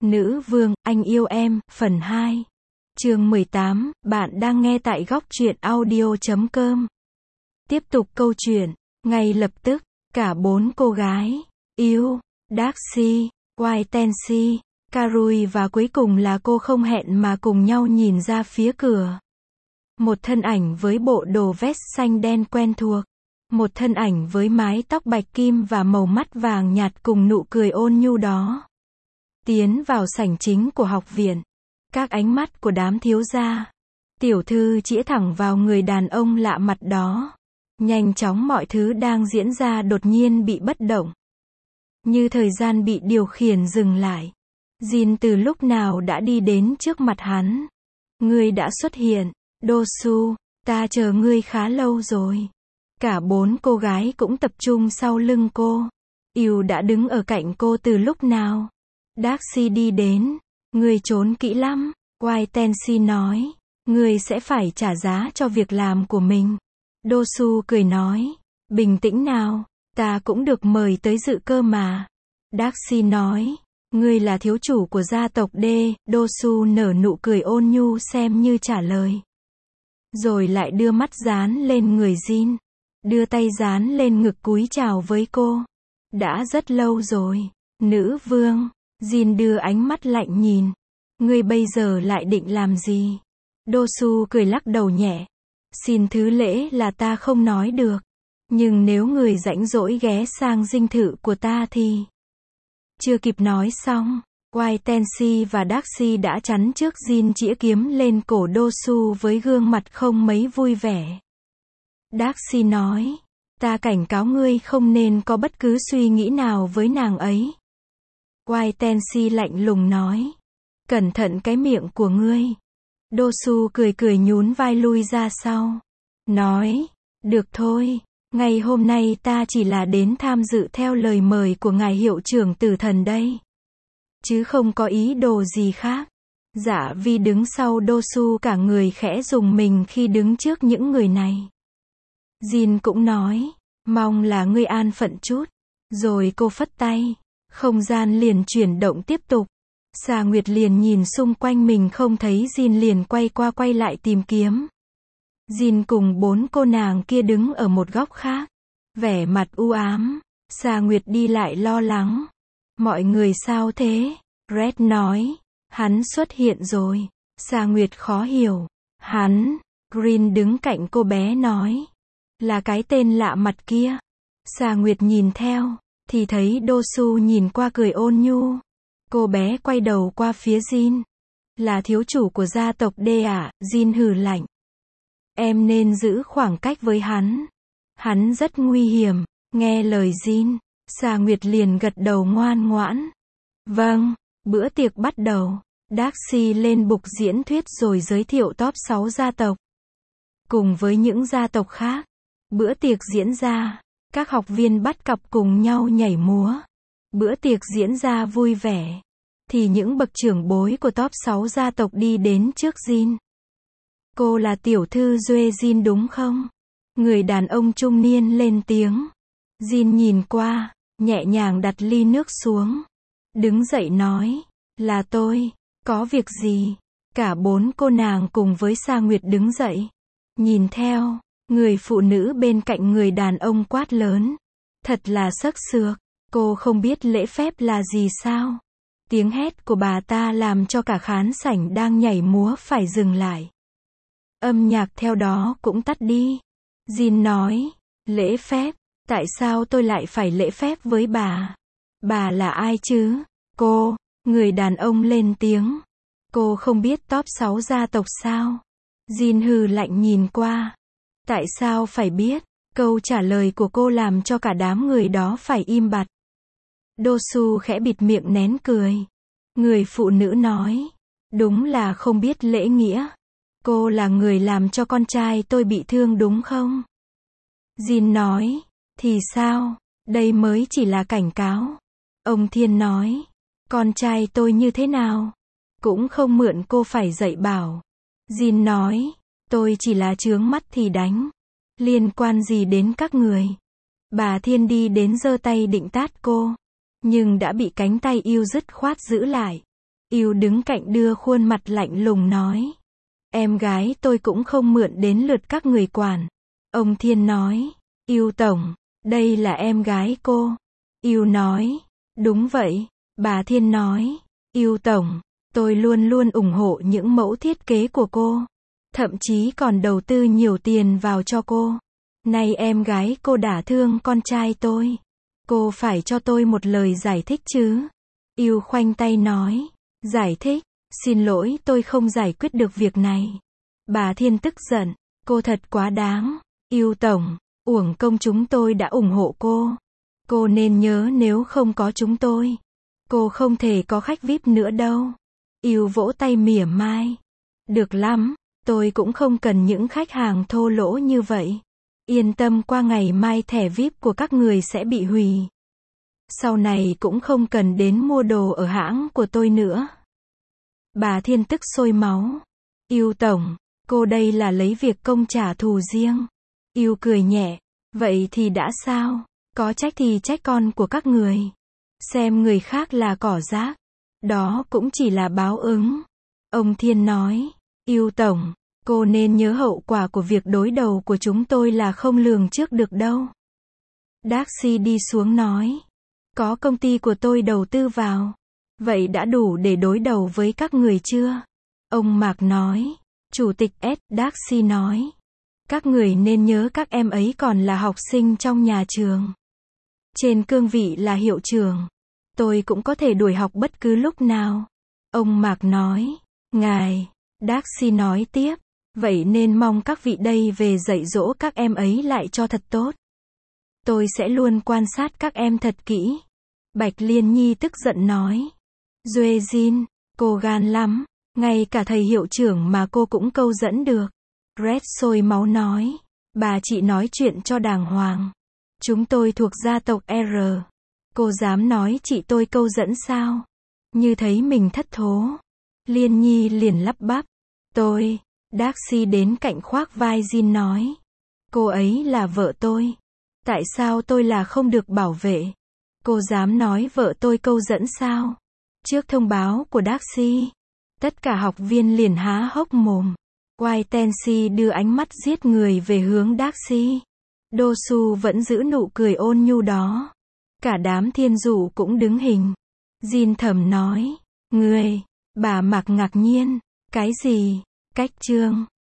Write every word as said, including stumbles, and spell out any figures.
Nữ vương, anh yêu em, phần hai. Chương mười tám, bạn đang nghe tại góc truyện audio chấm com. Tiếp tục câu chuyện. Ngay lập tức, cả bốn cô gái, yêu, Darcy, Whitensea, Carui và cuối cùng là cô không hẹn mà cùng nhau nhìn ra phía cửa. Một thân ảnh với bộ đồ vest xanh đen quen thuộc. Một thân ảnh với mái tóc bạch kim và màu mắt vàng nhạt cùng nụ cười ôn nhu đó. Tiến vào sảnh chính của học viện. Các ánh mắt của đám thiếu gia. Tiểu thư chĩa thẳng vào người đàn ông lạ mặt đó. Nhanh chóng mọi thứ đang diễn ra đột nhiên bị bất động. Như thời gian bị điều khiển dừng lại. Jin từ lúc nào đã đi đến trước mặt hắn. Ngươi đã xuất hiện, Dosu, ta chờ ngươi khá lâu rồi. Cả bốn cô gái cũng tập trung sau lưng cô. Yêu đã đứng ở cạnh cô từ lúc nào. Darcy đi đến. Ngươi trốn kỹ lắm. Whitensea nói. Ngươi sẽ phải trả giá cho việc làm của mình. Dosu cười nói. Bình tĩnh nào. Ta cũng được mời tới dự cơ mà. Darcy nói. Ngươi là thiếu chủ của gia tộc D. Dosu nở nụ cười ôn nhu xem như trả lời. Rồi lại đưa mắt dán lên người Jin. Đưa tay dán lên ngực cúi chào với cô. Đã rất lâu rồi. Nữ vương. Jin đưa ánh mắt lạnh nhìn. Ngươi bây giờ lại định làm gì? Dosu cười lắc đầu nhẹ. Xin thứ lễ là ta không nói được. Nhưng nếu người rảnh rỗi ghé sang dinh thự của ta thì... Chưa kịp nói xong, Whitensea và Darcy đã chắn trước Jin chĩa kiếm lên cổ Dosu với gương mặt không mấy vui vẻ. Darcy nói, ta cảnh cáo ngươi không nên có bất cứ suy nghĩ nào với nàng ấy. Whitensea lạnh lùng nói, cẩn thận cái miệng của ngươi. Dosu cười cười nhún vai lui ra sau. Nói, được thôi, ngày hôm nay ta chỉ là đến tham dự theo lời mời của ngài hiệu trưởng tử thần đây. Chứ không có ý đồ gì khác. Dạ Vi đứng sau Dosu cả người khẽ rùng mình khi đứng trước những người này. Jin cũng nói, mong là ngươi an phận chút. Rồi cô phất tay. Không gian liền chuyển động tiếp tục. Sa Nguyệt liền nhìn xung quanh mình không thấy Jin liền quay qua quay lại tìm kiếm. Jin cùng bốn cô nàng kia đứng ở một góc khác. Vẻ mặt u ám. Sa Nguyệt đi lại lo lắng. Mọi người sao thế? Red nói. Hắn xuất hiện rồi. Sa Nguyệt khó hiểu. Hắn. Green đứng cạnh cô bé nói. Là cái tên lạ mặt kia. Sa Nguyệt nhìn theo. Thì thấy Dosu nhìn qua cười ôn nhu. Cô bé quay đầu qua phía Jin. Là thiếu chủ của gia tộc D à? Jin hừ lạnh. Em nên giữ khoảng cách với hắn. Hắn rất nguy hiểm. Nghe lời Jin. Sa Nguyệt liền gật đầu ngoan ngoãn. Vâng. Bữa tiệc bắt đầu. Darcy lên bục diễn thuyết rồi giới thiệu top sáu gia tộc. Cùng với những gia tộc khác. Bữa tiệc diễn ra. Các học viên bắt cặp cùng nhau nhảy múa. Bữa tiệc diễn ra vui vẻ. Thì những bậc trưởng bối của top sáu gia tộc đi đến trước Jin. Cô là tiểu thư Duê Jin đúng không? Người đàn ông trung niên lên tiếng. Jin nhìn qua, nhẹ nhàng đặt ly nước xuống. Đứng dậy nói, là tôi, có việc gì? Cả bốn cô nàng cùng với Sa Nguyệt đứng dậy. Nhìn theo, người phụ nữ bên cạnh người đàn ông quát lớn. Thật là sấc sược, cô không biết lễ phép là gì sao? Tiếng hét của bà ta làm cho cả khán sảnh đang nhảy múa phải dừng lại. Âm nhạc theo đó cũng tắt đi. Jin nói, lễ phép, tại sao tôi lại phải lễ phép với bà? Bà là ai chứ? Cô, người đàn ông lên tiếng. Cô không biết top sáu gia tộc sao? Jin hừ lạnh nhìn qua. Tại sao phải biết? Câu trả lời của cô làm cho cả đám người đó phải im bặt. Dosu khẽ bịt miệng nén cười. Người phụ nữ nói. Đúng là không biết lễ nghĩa. Cô là người làm cho con trai tôi bị thương đúng không? Jin nói. Thì sao? Đây mới chỉ là cảnh cáo. Ông Thiên nói. Con trai tôi như thế nào? Cũng không mượn cô phải dạy bảo. Jin nói. Tôi chỉ là chướng mắt thì đánh. Liên quan gì đến các người? Bà Thiên đi đến giơ tay định tát cô. Nhưng đã bị cánh tay yêu dứt khoát giữ lại. Yêu đứng cạnh đưa khuôn mặt lạnh lùng nói. Em gái tôi cũng không mượn đến lượt các người quản. Ông Thiên nói. Yêu tổng, đây là em gái cô. Yêu nói. Đúng vậy. Bà Thiên nói. Yêu tổng, tôi luôn luôn ủng hộ những mẫu thiết kế của cô. Thậm chí còn đầu tư nhiều tiền vào cho cô. Nay em gái cô đả thương con trai tôi. Cô phải cho tôi một lời giải thích chứ. Yêu khoanh tay nói. Giải thích, xin lỗi tôi không giải quyết được việc này. Bà Thiên tức giận. Cô thật quá đáng. Yêu tổng, uổng công chúng tôi đã ủng hộ cô. Cô nên nhớ nếu không có chúng tôi, cô không thể có khách vi ai pi nữa đâu. Yêu vỗ tay mỉa mai. Được lắm, tôi cũng không cần những khách hàng thô lỗ như vậy. Yên tâm, qua ngày mai thẻ vi ai pi của các người sẽ bị hủy. Sau này cũng không cần đến mua đồ ở hãng của tôi nữa. Bà Thiên tức sôi máu. Yêu tổng, cô đây là lấy việc công trả thù riêng. Yêu cười nhẹ. Vậy thì đã sao? Có trách thì trách con của các người. Xem người khác là cỏ rác. Đó cũng chỉ là báo ứng. Ông Thiên nói. Yêu tổng, cô nên nhớ hậu quả của việc đối đầu của chúng tôi là không lường trước được đâu. Darcy đi xuống nói. Có công ty của tôi đầu tư vào. Vậy đã đủ để đối đầu với các người chưa? Ông Mạc nói. Chủ tịch S. Darcy nói. Các người nên nhớ các em ấy còn là học sinh trong nhà trường. Trên cương vị là hiệu trưởng. Tôi cũng có thể đuổi học bất cứ lúc nào. Ông Mạc nói. Ngài. Darcy nói tiếp. Vậy nên mong các vị đây về dạy dỗ các em ấy lại cho thật tốt. Tôi sẽ luôn quan sát các em thật kỹ. Bạch Liên Nhi tức giận nói. Duê Jin, cô gan lắm. Ngay cả thầy hiệu trưởng mà cô cũng câu dẫn được. Red sôi máu nói. Bà chị nói chuyện cho đàng hoàng. Chúng tôi thuộc gia tộc R. Cô dám nói chị tôi câu dẫn sao? Như thấy mình thất thố. Liên Nhi liền lắp bắp. Tôi. Darcy đến cạnh khoác vai Jin nói. Cô ấy là vợ tôi. Tại sao tôi là không được bảo vệ? Cô dám nói vợ tôi câu dẫn sao? Trước thông báo của Darcy, tất cả học viên liền há hốc mồm. White Tansy đưa ánh mắt giết người về hướng Darcy. Dosu vẫn giữ nụ cười ôn nhu đó. Cả đám thiên dụ cũng đứng hình. Jin thầm nói. Người. Bà Mạc ngạc nhiên. Cái gì? Cách chương.